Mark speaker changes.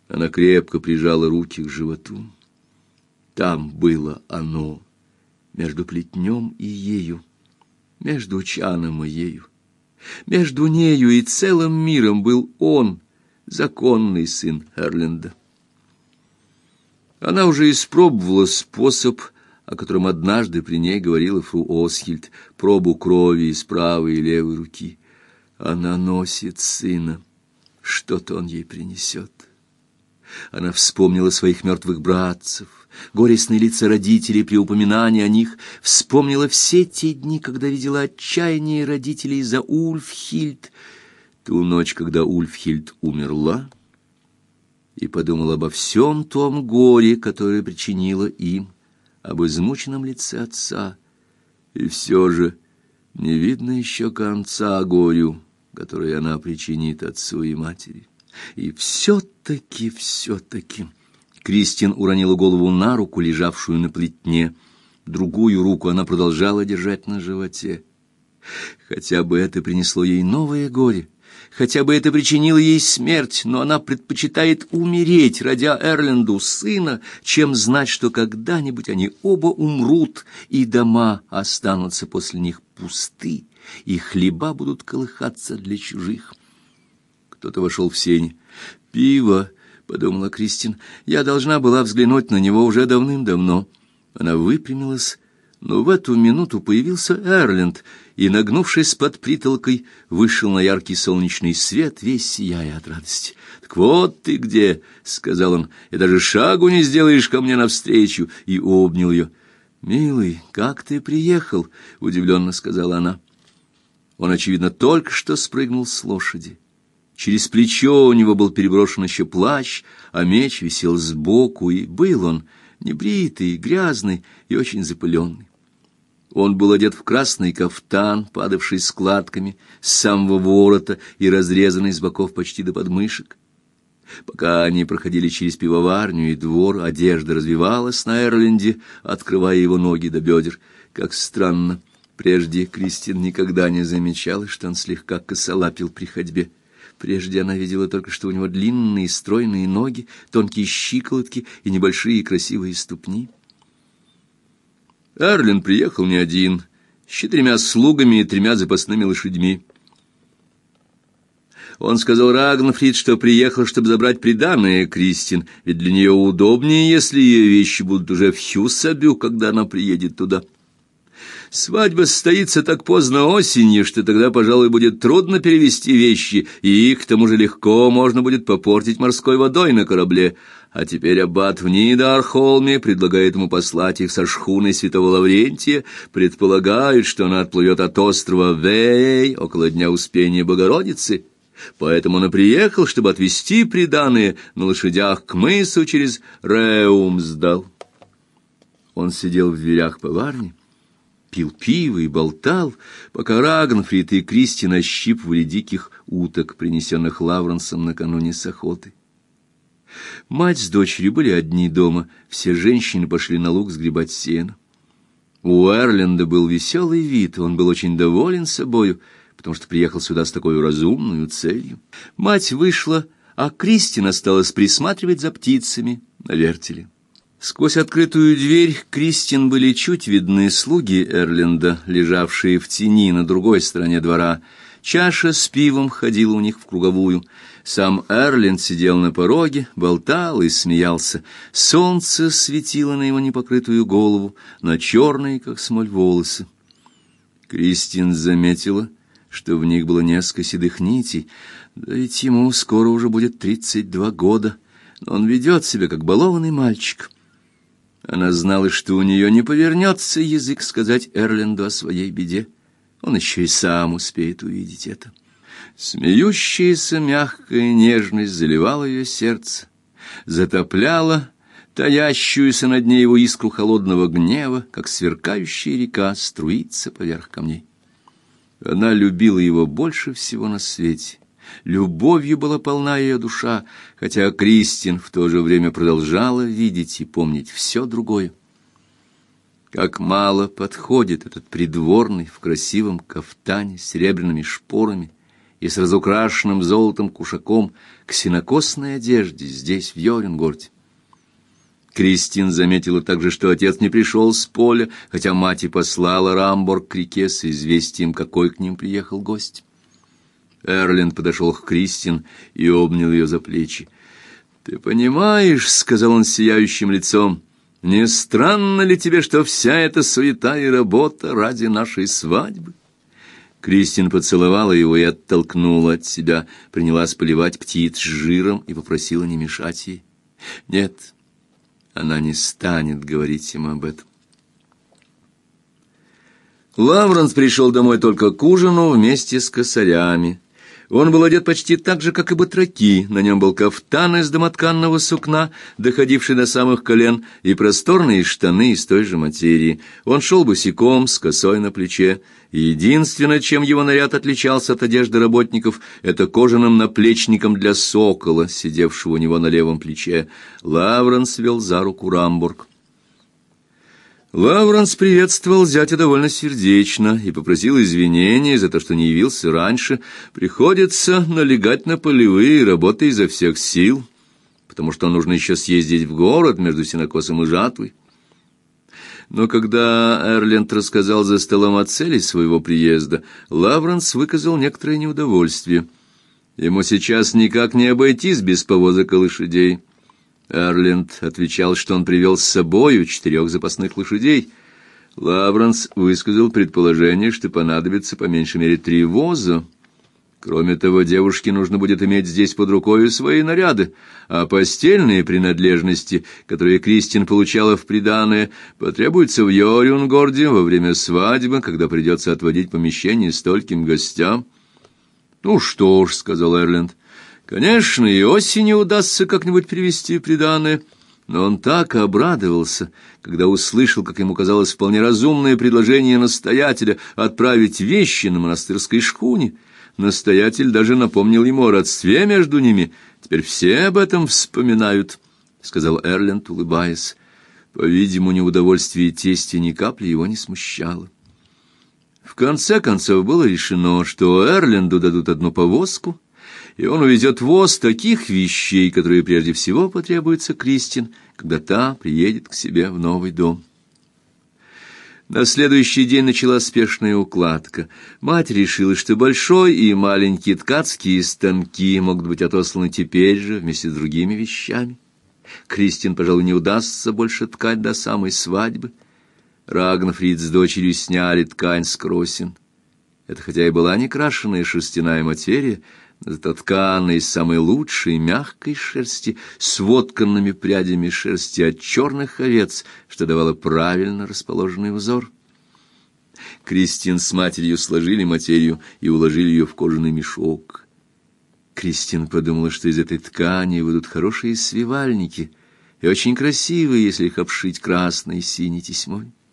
Speaker 1: Она крепко прижала руки к животу. Там было оно, между плетнем и ею, между чаном и ею. Между нею и целым миром был он, законный сын Эрленда. Она уже испробовала способ, о котором однажды при ней говорила фру Осхильд, пробу крови из правой и левой руки. Она носит сына, что-то он ей принесет. Она вспомнила своих мертвых братцев, горестные лица родителей при упоминании о них, вспомнила все те дни, когда видела отчаяние родителей за Ульфхильд, ту ночь, когда Ульфхильд умерла, и подумала обо всем том горе, которое причинила им, об измученном лице отца, и все же не видно еще конца горю, которое она причинит отцу и матери. И все-таки... Кристин уронила голову на руку, лежавшую на плетне. Другую руку она продолжала держать на животе. Хотя бы это принесло ей новое горе, хотя бы это причинило ей смерть, но она предпочитает умереть, родя Эрленду сына, чем знать, что когда-нибудь они оба умрут, и дома останутся после них пусты, и хлеба будут колыхаться для чужих. Кто-то вошел в сени. «Пиво», — подумала Кристин, — «я должна была взглянуть на него уже давным-давно». Она выпрямилась, но в эту минуту появился Эрленд и, нагнувшись под притолкой, вышел на яркий солнечный свет, весь сияя от радости. «Так вот ты где», — сказал он, — «и даже шагу не сделаешь ко мне навстречу», и обнял ее. «Милый, как ты приехал?» — удивленно сказала она. Он, очевидно, только что спрыгнул с лошади. Через плечо у него был переброшен еще плащ, а меч висел сбоку, и был он небритый, грязный и очень запыленный. Он был одет в красный кафтан, падавший складками с самого ворота и разрезанный с боков почти до подмышек. Пока они проходили через пивоварню и двор, одежда развивалась на Эрленде, открывая его ноги до бедер. Как странно, прежде Кристин никогда не замечала, что он слегка косолапил при ходьбе. Прежде она видела только, что у него длинные стройные ноги, тонкие щиколотки и небольшие красивые ступни. Эрленд приехал не один, с 4 слугами и 3 запасными лошадьми. Он сказал Рагнфрид, что приехал, чтобы забрать приданое Кристин, ведь для нее удобнее, если ее вещи будут уже в Хьюсабю, когда она приедет туда. Свадьба состоится так поздно осенью, что тогда, пожалуй, будет трудно перевезти вещи, и их, к тому же, легко можно будет попортить морской водой на корабле. А теперь аббат в Нидархолме предлагает ему послать их со шхуной святого Лаврентия, предполагают, что она отплывет от острова Вей около Дня Успения Богородицы. Поэтому он и приехал, чтобы отвезти приданое на лошадях к мысу через Реумсдал. Он сидел в дверях поварни, пил пиво и болтал, пока Рагнфрид и Кристин ощипывали диких уток, принесенных Лавренсом накануне с охоты. Мать с дочерью были одни дома, все женщины пошли на луг сгребать сено. У Эрленда был веселый вид, он был очень доволен собою, потому что приехал сюда с такой разумной целью. Мать вышла, а Кристин осталась присматривать за птицами на вертеле. Сквозь открытую дверь Кристин были чуть видны слуги Эрленда, лежавшие в тени на другой стороне двора. Чаша с пивом ходила у них в круговую. Сам Эрленд сидел на пороге, болтал и смеялся. Солнце светило на его непокрытую голову, на черные, как смоль, волосы. Кристин заметила, что в них было несколько седых нитей. Да ведь ему скоро уже будет 32 года, но он ведет себя, как балованный мальчик. Она знала, что у нее не повернется язык сказать Эрленду о своей беде. Он еще и сам успеет увидеть это. Смеющаяся мягкая нежность заливала ее сердце, затопляла таящуюся на дне его искру холодного гнева, как сверкающая река струится поверх камней. Она любила его больше всего на свете. Любовью была полна ее душа, хотя Кристин в то же время продолжала видеть и помнить все другое. Как мало подходит этот придворный в красивом кафтане с серебряными шпорами и с разукрашенным золотом кушаком к сенокосной одежде здесь, в Йорюнгорде. Кристин заметила также, что отец не пришел с поля, хотя мать и послала Рамборг к реке с известием, какой к ним приехал гость. Эрленд подошел к Кристин и обнял ее за плечи. «Ты понимаешь, — сказал он с сияющим лицом, — не странно ли тебе, что вся эта суета и работа ради нашей свадьбы?» Кристин поцеловала его и оттолкнула от себя, принялась поливать птиц жиром и попросила не мешать ей. Нет, она не станет говорить ему об этом. Лавренс пришел домой только к ужину вместе с косарями. Он был одет почти так же, как и батраки. На нем был кафтан из домотканного сукна, доходивший до самых колен, и просторные штаны из той же материи. Он шел босиком, с косой на плече. И единственное, чем его наряд отличался от одежды работников, это кожаным наплечником для сокола, сидевшего у него на левом плече. Лавренс вел за руку Рамборг. Лавренс приветствовал зятя довольно сердечно и попросил извинения за то, что не явился раньше. Приходится налегать на полевые работы изо всех сил, потому что нужно еще съездить в город между сенокосом и жатвой. Но когда Эрленд рассказал за столом о цели своего приезда, Лавренс выказал некоторое неудовольствие. Ему сейчас никак не обойтись без повозок и лошадей. Эрленд отвечал, что он привел с собою 4 запасных лошадей. Лавренс высказал предположение, что понадобится по меньшей мере 3 воза. Кроме того, девушке нужно будет иметь здесь под рукой свои наряды, а постельные принадлежности, которые Кристин получала в приданое, потребуются в Йорюнгорде во время свадьбы, когда придется отводить помещение стольким гостям. «Ну что ж», — сказал Эрленд, — «конечно, и осенью удастся как-нибудь привезти приданое». Но он так обрадовался, когда услышал, как ему казалось, вполне разумное предложение настоятеля отправить вещи на монастырской шхуне. Настоятель даже напомнил ему о родстве между ними. «Теперь все об этом вспоминают», — сказал Эрленд, улыбаясь. По-видимому, неудовольствие тестя ни капли его не смущало. В конце концов было решено, что Эрленду дадут одну повозку, и он увезет воз таких вещей, которые прежде всего потребуются Кристин, когда та приедет к себе в новый дом. На следующий день началась спешная укладка. Мать решила, что большой и маленькие ткацкие станки могут быть отосланы теперь же вместе с другими вещами. Кристин, пожалуй, не удастся больше ткать до самой свадьбы. Рагнафрид с дочерью сняли ткань с кросин. Это хотя и была не крашеная шерстяная материя, но зато тканая из самой лучшей мягкой шерсти, с вотканными прядями шерсти от черных овец, что давало правильно расположенный узор. Кристин с матерью сложили материю и уложили ее в кожаный мешок. Кристин подумала, что из этой ткани выйдут хорошие свивальники, и очень красивые, если их обшить красной и синей тесьмой.